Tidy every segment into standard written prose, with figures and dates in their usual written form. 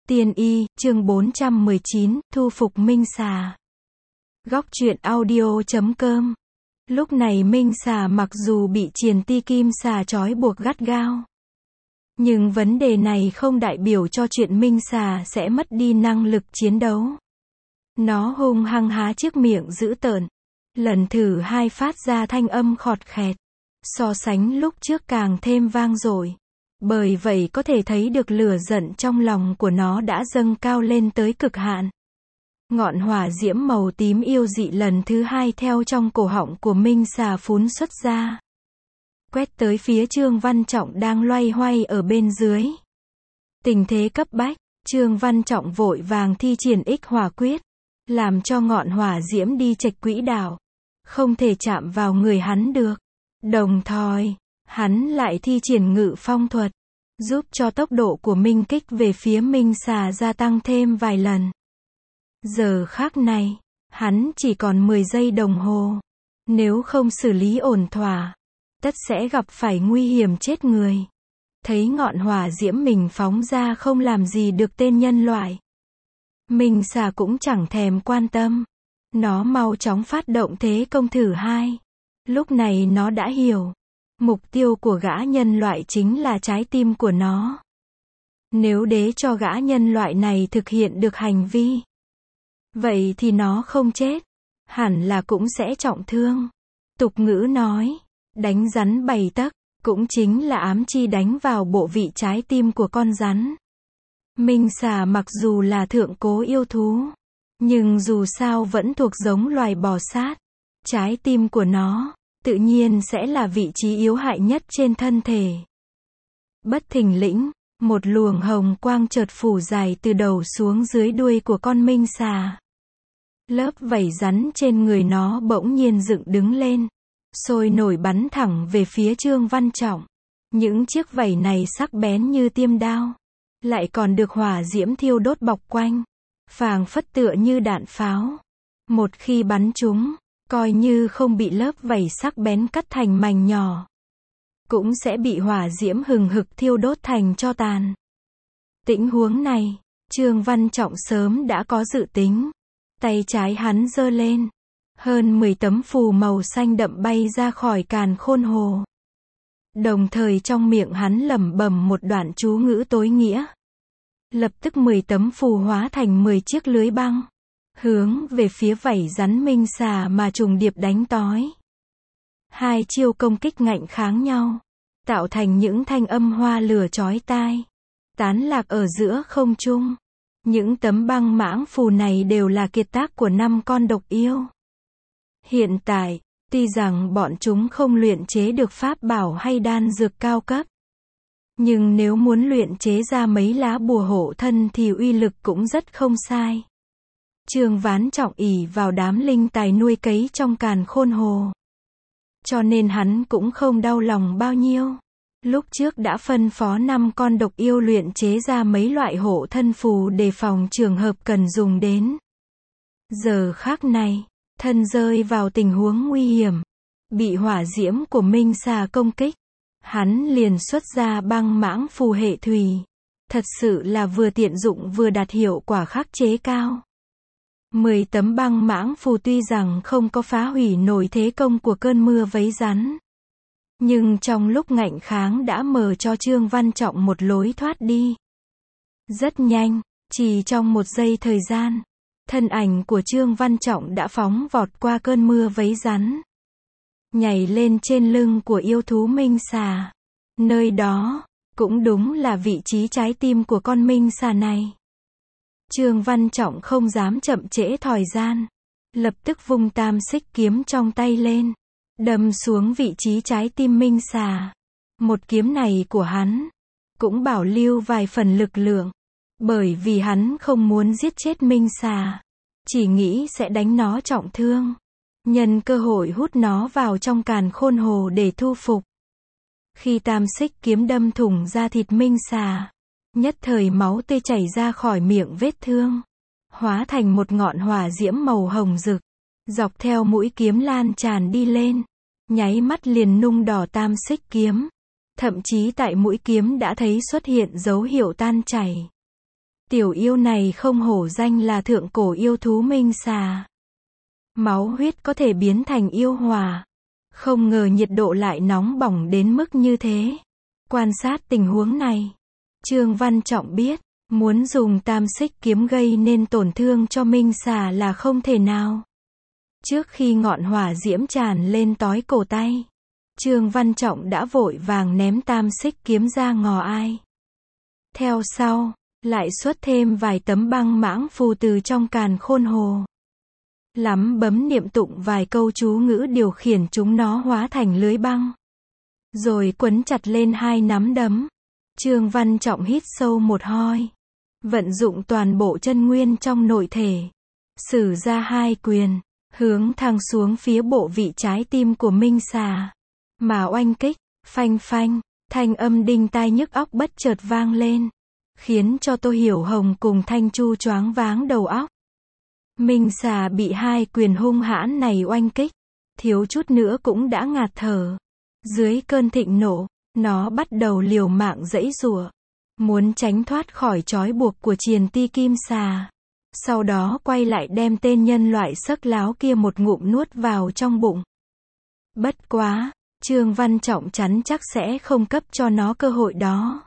Tiên y, chương 419, thu phục Minh Xà. Góc truyện audio.com. Lúc này Minh Xà mặc dù bị Triền Ti Kim Xà trói buộc gắt gao, nhưng vấn đề này không đại biểu cho chuyện Minh Xà sẽ mất đi năng lực chiến đấu. Nó hung hăng há chiếc miệng dữ tợn, lần thử hai phát ra thanh âm khọt khẹt, so sánh lúc trước càng thêm vang dội. Bởi vậy có thể thấy được lửa giận trong lòng của nó đã dâng cao lên tới cực hạn. Ngọn hỏa diễm màu tím yêu dị lần thứ hai theo trong cổ họng của Minh Xà phún xuất ra, quét tới phía Trương Văn Trọng đang loay hoay ở bên dưới. Tình thế cấp bách, Trương Văn Trọng vội vàng thi triển ích hỏa quyết, làm cho ngọn hỏa diễm đi chệch quỹ đạo, không thể chạm vào người hắn được. Đồng thời, hắn lại thi triển ngự phong thuật, giúp cho tốc độ của minh kích về phía Minh Xà gia tăng thêm vài lần. Giờ khắc này, hắn chỉ còn 10 giây đồng hồ. Nếu không xử lý ổn thỏa, tất sẽ gặp phải nguy hiểm chết người. Thấy ngọn hỏa diễm mình phóng ra không làm gì được tên nhân loại, Minh Xà cũng chẳng thèm quan tâm. Nó mau chóng phát động thế công thử hai. Lúc này nó đã hiểu, mục tiêu của gã nhân loại chính là trái tim của nó. Nếu để cho gã nhân loại này thực hiện được hành vi, vậy thì nó không chết, hẳn là cũng sẽ trọng thương. Tục ngữ nói, đánh rắn 7 tấc, cũng chính là ám chi đánh vào bộ vị trái tim của con rắn. Minh Xà mặc dù là thượng cố yêu thú, nhưng dù sao vẫn thuộc giống loài bò sát. Trái tim của nó tự nhiên sẽ là vị trí yếu hại nhất trên thân thể. Bất thình lình, một luồng hồng quang chợt phủ dài từ đầu xuống dưới đuôi của con Minh Xà. Lớp vảy rắn trên người nó bỗng nhiên dựng đứng lên, sôi nổi bắn thẳng về phía Trương Văn Trọng. Những chiếc vảy này sắc bén như tiêm đao, lại còn được hỏa diễm thiêu đốt bọc quanh, phảng phất tựa như đạn pháo. Một khi bắn trúng, coi như không bị lớp vảy sắc bén cắt thành mảnh nhỏ, cũng sẽ bị hỏa diễm hừng hực thiêu đốt thành tro tàn. Tình huống này, Trương Văn Trọng sớm đã có dự tính. Tay trái hắn giơ lên, hơn 10 tấm phù màu xanh đậm bay ra khỏi càn khôn hồ. Đồng thời trong miệng hắn lẩm bẩm một đoạn chú ngữ tối nghĩa. Lập tức 10 tấm phù hóa thành 10 chiếc lưới băng, hướng về phía vảy rắn Minh Xà mà trùng điệp đánh tới. Hai chiêu công kích ngạnh kháng nhau, tạo thành những thanh âm hoa lửa chói tai, tán lạc ở giữa không trung. Những tấm băng mãng phù này đều là kiệt tác của 5 con độc yêu. Hiện tại, tuy rằng bọn chúng không luyện chế được pháp bảo hay đan dược cao cấp, nhưng nếu muốn luyện chế ra mấy lá bùa hộ thân thì uy lực cũng rất không sai. Trương Văn Trọng ỷ vào đám linh tài nuôi cấy trong càn khôn hồ, cho nên hắn cũng không đau lòng bao nhiêu. Lúc trước đã phân phó 5 con độc yêu luyện chế ra mấy loại hộ thân phù đề phòng trường hợp cần dùng đến. Giờ khắc này, thân rơi vào tình huống nguy hiểm, bị hỏa diễm của Minh Xà công kích, hắn liền xuất ra băng mãng phù hệ thủy. Thật sự là vừa tiện dụng vừa đạt hiệu quả khắc chế cao. 10 tấm băng mãng phù tuy rằng không có phá hủy nổi thế công của cơn mưa vấy rắn, nhưng trong lúc ngạnh kháng đã mở cho Trương Văn Trọng một lối thoát đi. Rất nhanh, chỉ trong 1 giây thời gian, thân ảnh của Trương Văn Trọng đã phóng vọt qua cơn mưa vấy rắn, nhảy lên trên lưng của yêu thú Minh Xà. Nơi đó, cũng đúng là vị trí trái tim của con Minh Xà này. Trương Văn Trọng không dám chậm trễ thời gian, lập tức vung tam xích kiếm trong tay lên, đâm xuống vị trí trái tim Minh Xà. Một kiếm này của hắn cũng bảo lưu vài phần lực lượng, bởi vì hắn không muốn giết chết Minh Xà, chỉ nghĩ sẽ đánh nó trọng thương, nhân cơ hội hút nó vào trong càn khôn hồ để thu phục. Khi tam xích kiếm đâm thủng da thịt Minh Xà, nhất thời máu tươi chảy ra khỏi miệng vết thương, hóa thành một ngọn hỏa diễm màu hồng rực, dọc theo mũi kiếm lan tràn đi lên, nháy mắt liền nung đỏ tam xích kiếm. Thậm chí tại mũi kiếm đã thấy xuất hiện dấu hiệu tan chảy. Tiểu yêu này không hổ danh là thượng cổ yêu thú minh xà. Máu huyết có thể biến thành yêu hỏa. Không ngờ nhiệt độ lại nóng bỏng đến mức như thế. Quan sát tình huống này, Trương Văn Trọng biết, muốn dùng tam xích kiếm gây nên tổn thương cho minh xà là không thể nào. Trước khi ngọn hỏa diễm tràn lên tói cổ tay, Trương Văn Trọng đã vội vàng ném tam xích kiếm ra ngò ai. Theo sau, lại xuất thêm vài tấm băng mãng phù từ trong càn khôn hồ. Lắm bấm niệm tụng vài câu chú ngữ điều khiển chúng nó hóa thành lưới băng. Rồi quấn chặt lên hai nắm đấm. Trương Văn Trọng hít sâu một hơi. Vận dụng toàn bộ chân nguyên trong nội thể. Sử ra hai quyền. Hướng thẳng xuống phía bộ vị trái tim của minh xà. Mà oanh kích, phanh phanh, thanh âm đinh tai nhức óc bất chợt vang lên. Khiến cho Tô Hiểu Hồng cùng Thanh Chu choáng váng đầu óc. Minh xà bị hai quyền hung hãn này oanh kích. Thiếu chút nữa cũng đã ngạt thở. Dưới cơn thịnh nộ, nó bắt đầu liều mạng giãy giụa. Muốn tránh thoát khỏi trói buộc của triền ti kim xà. Sau đó quay lại đem tên nhân loại sấc láo kia một ngụm nuốt vào trong bụng. Bất quá, Trương Văn Trọng chắn chắc sẽ không cấp cho nó cơ hội đó.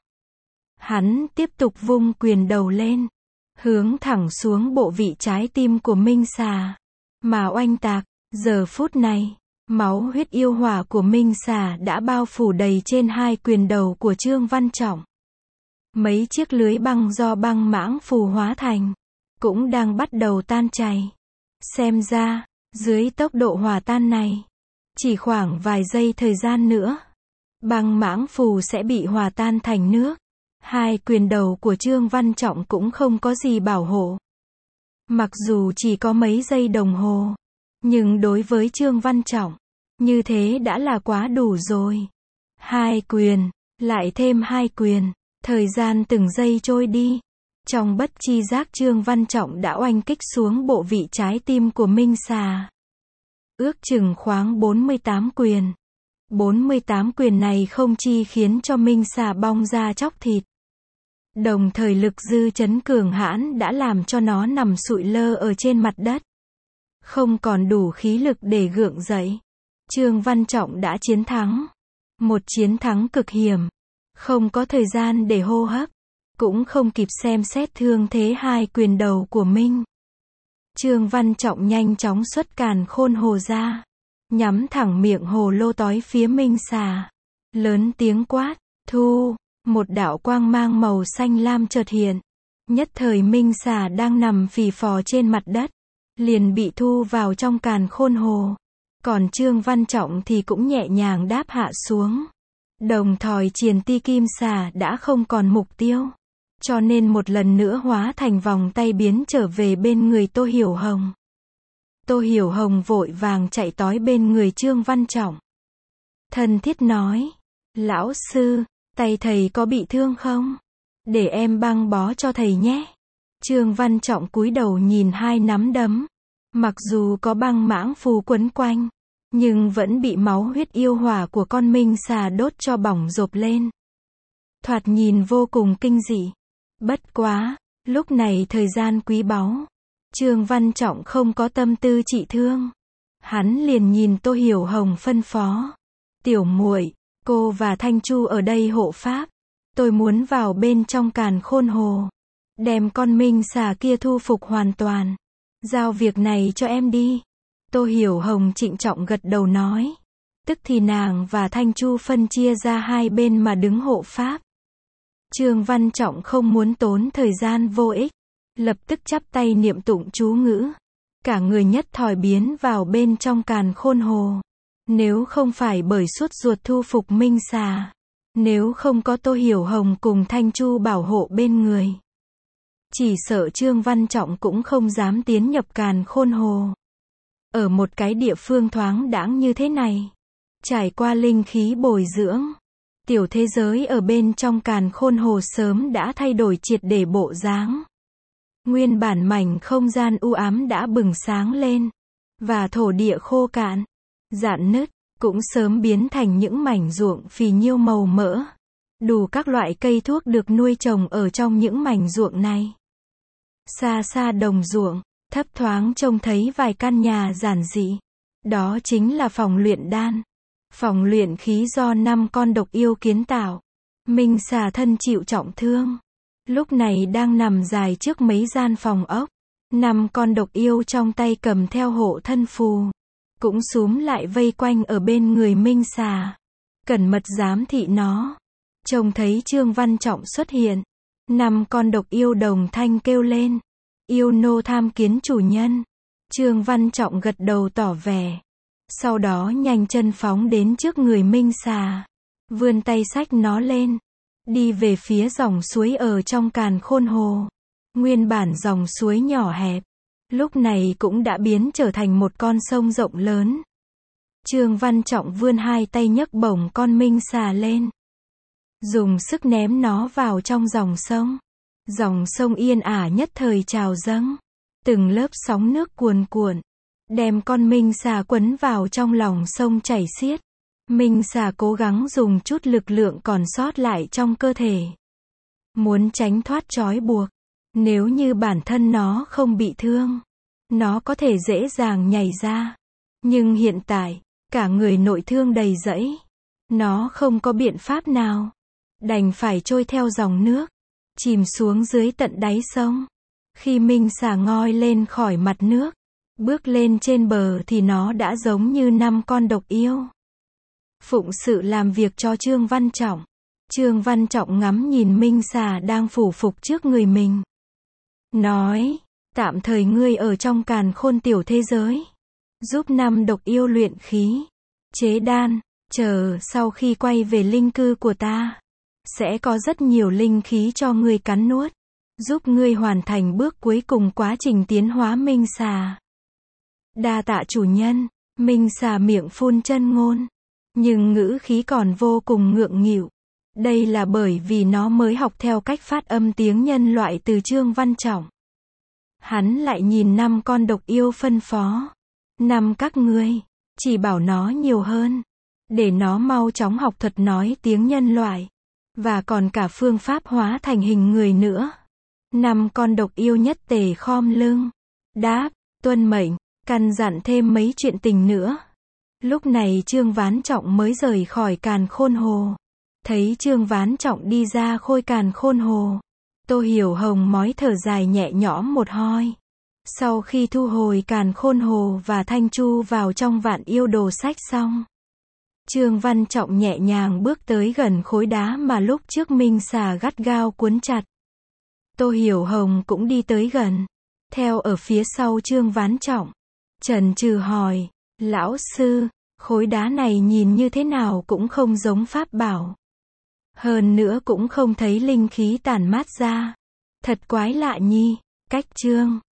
Hắn tiếp tục vung quyền đầu lên, hướng thẳng xuống bộ vị trái tim của minh xà, mà oanh tạc. Giờ phút này, máu huyết yêu hỏa của minh xà đã bao phủ đầy trên hai quyền đầu của Trương Văn Trọng. Mấy chiếc lưới băng do băng mãng phù hóa thành, cũng đang bắt đầu tan chảy. Xem ra, dưới tốc độ hòa tan này, chỉ khoảng vài giây thời gian nữa, băng mãng phù sẽ bị hòa tan thành nước. Hai quyền đầu của Trương Văn Trọng cũng không có gì bảo hộ. Mặc dù chỉ có mấy giây đồng hồ, nhưng đối với Trương Văn Trọng, như thế đã là quá đủ rồi. Hai quyền, lại thêm hai quyền, thời gian từng giây trôi đi. Trong bất chi giác Trương Văn Trọng đã oanh kích xuống bộ vị trái tim của minh xà. Ước chừng khoảng 48 quyền. 48 quyền này không chi khiến cho minh xà bong ra chóc thịt. Đồng thời lực dư chấn cường hãn đã làm cho nó nằm sụi lơ ở trên mặt đất. Không còn đủ khí lực để gượng dậy. Trương Văn Trọng đã chiến thắng. Một chiến thắng cực hiểm. Không có thời gian để hô hấp. Cũng không kịp xem xét thương thế hai quyền đầu của Minh. Trương Văn Trọng nhanh chóng xuất càn khôn hồ ra. Nhắm thẳng miệng hồ lô tói phía minh xà. Lớn tiếng quát, thu. Một đạo quang mang màu xanh lam chợt hiện. Nhất thời minh xà đang nằm phì phò trên mặt đất. Liền bị thu vào trong càn khôn hồ. Còn Trương Văn Trọng thì cũng nhẹ nhàng đáp hạ xuống. Đồng thời triền ti kim xà đã không còn mục tiêu. Cho nên một lần nữa hóa thành vòng tay biến trở về bên người Tô Hiểu Hồng. Tô Hiểu Hồng vội vàng chạy tới bên người Trương Văn Trọng. Thân thiết nói, lão sư, tay thầy có bị thương không? Để em băng bó cho thầy nhé. Trương Văn Trọng cúi đầu nhìn hai nắm đấm. Mặc dù có băng mãng phù quấn quanh, nhưng vẫn bị máu huyết yêu hỏa của con minh xà đốt cho bỏng rộp lên. Thoạt nhìn vô cùng kinh dị. Bất quá, lúc này thời gian quý báu. Trương Văn Trọng không có tâm tư trị thương. Hắn liền nhìn Tô Hiểu Hồng phân phó. Tiểu muội, cô và Thanh Chu ở đây hộ pháp. Tôi muốn vào bên trong càn khôn hồ. Đem con minh xà kia thu phục hoàn toàn. Giao việc này cho em đi. Tô Hiểu Hồng trịnh trọng gật đầu nói. Tức thì nàng và Thanh Chu phân chia ra hai bên mà đứng hộ pháp. Trương Văn Trọng không muốn tốn thời gian vô ích. Lập tức chắp tay niệm tụng chú ngữ. Cả người nhất thời biến vào bên trong càn khôn hồ. Nếu không phải bởi sốt ruột thu phục minh xà. Nếu không có Tô Hiểu Hồng cùng Thanh Chu bảo hộ bên người. Chỉ sợ Trương Văn Trọng cũng không dám tiến nhập càn khôn hồ. Ở một cái địa phương thoáng đãng như thế này. Trải qua linh khí bồi dưỡng. Tiểu thế giới ở bên trong càn khôn hồ sớm đã thay đổi triệt để bộ dáng. Nguyên bản mảnh không gian u ám đã bừng sáng lên. Và thổ địa khô cạn, rạn nứt, cũng sớm biến thành những mảnh ruộng phì nhiêu màu mỡ. Đủ các loại cây thuốc được nuôi trồng ở trong những mảnh ruộng này. Xa xa đồng ruộng, thấp thoáng trông thấy vài căn nhà giản dị. Đó chính là phòng luyện đan. Phòng luyện khí do 5 con độc yêu kiến tạo. Minh xà thân chịu trọng thương. Lúc này đang nằm dài trước mấy gian phòng ốc. 5 con độc yêu trong tay cầm theo hộ thân phù. Cũng xúm lại vây quanh ở bên người Minh xà. Cẩn mật giám thị nó. Trông thấy Trương Văn Trọng xuất hiện. 5 con độc yêu đồng thanh kêu lên. Yêu nô tham kiến chủ nhân. Trương Văn Trọng gật đầu tỏ vẻ. Sau đó nhanh chân phóng đến trước người Minh xà. Vươn tay xách nó lên. Đi về phía dòng suối ở trong càn khôn hồ. Nguyên bản dòng suối nhỏ hẹp. Lúc này cũng đã biến trở thành một con sông rộng lớn. Trương Văn Trọng vươn hai tay nhấc bổng con Minh xà lên. Dùng sức ném nó vào trong dòng sông. Dòng sông yên ả nhất thời trào dâng. Từng lớp sóng nước cuồn cuộn. Đem con Minh xà quấn vào trong lòng sông chảy xiết. Minh xà cố gắng dùng chút lực lượng còn sót lại trong cơ thể. Muốn tránh thoát trói buộc. Nếu như bản thân nó không bị thương, nó có thể dễ dàng nhảy ra. Nhưng hiện tại, cả người nội thương đầy rẫy. Nó không có biện pháp nào. Đành phải trôi theo dòng nước. Chìm xuống dưới tận đáy sông. Khi Minh xà ngoi lên khỏi mặt nước. Bước lên trên bờ thì nó đã giống như 5 con độc yêu. Phụng sự làm việc cho Trương Văn Trọng. Trương Văn Trọng ngắm nhìn Minh xà đang phủ phục trước người mình. Nói, tạm thời ngươi ở trong càn khôn tiểu thế giới. Giúp 5 độc yêu luyện khí, chế đan, chờ sau khi quay về linh cư của ta. Sẽ có rất nhiều linh khí cho ngươi cắn nuốt. Giúp ngươi hoàn thành bước cuối cùng quá trình tiến hóa Minh xà. Đa tạ chủ nhân. Minh xà miệng phun chân ngôn. Nhưng ngữ khí còn vô cùng ngượng nghịu. Đây là bởi vì nó mới học theo cách phát âm tiếng nhân loại từ Trương Văn Trọng. Hắn lại nhìn 5 con độc yêu phân phó. 5 các ngươi, chỉ bảo nó nhiều hơn. Để nó mau chóng học thuật nói tiếng nhân loại. Và còn cả phương pháp hóa thành hình người nữa. 5 con độc yêu nhất tề khom lưng. Đáp, tuân mệnh, căn dặn thêm mấy chuyện tình nữa. Lúc này Trương Ván Trọng mới rời khỏi càn khôn hồ. Thấy Trương Ván Trọng đi ra khôi càn khôn hồ. Tô Hiểu Hồng mói thở dài nhẹ nhõm một hoi. Sau khi thu hồi càn khôn hồ và Thanh Chu vào trong vạn yêu đồ sách xong. Trương Văn Trọng nhẹ nhàng bước tới gần khối đá mà lúc trước Minh xà gắt gao cuốn chặt. Tô Hiểu Hồng cũng đi tới gần. Theo ở phía sau Trương Ván Trọng. Chần chừ hỏi, lão sư, khối đá này nhìn như thế nào cũng không giống pháp bảo. Hơn nữa cũng không thấy linh khí tản mát ra. Thật quái lạ nhi. Cách Trương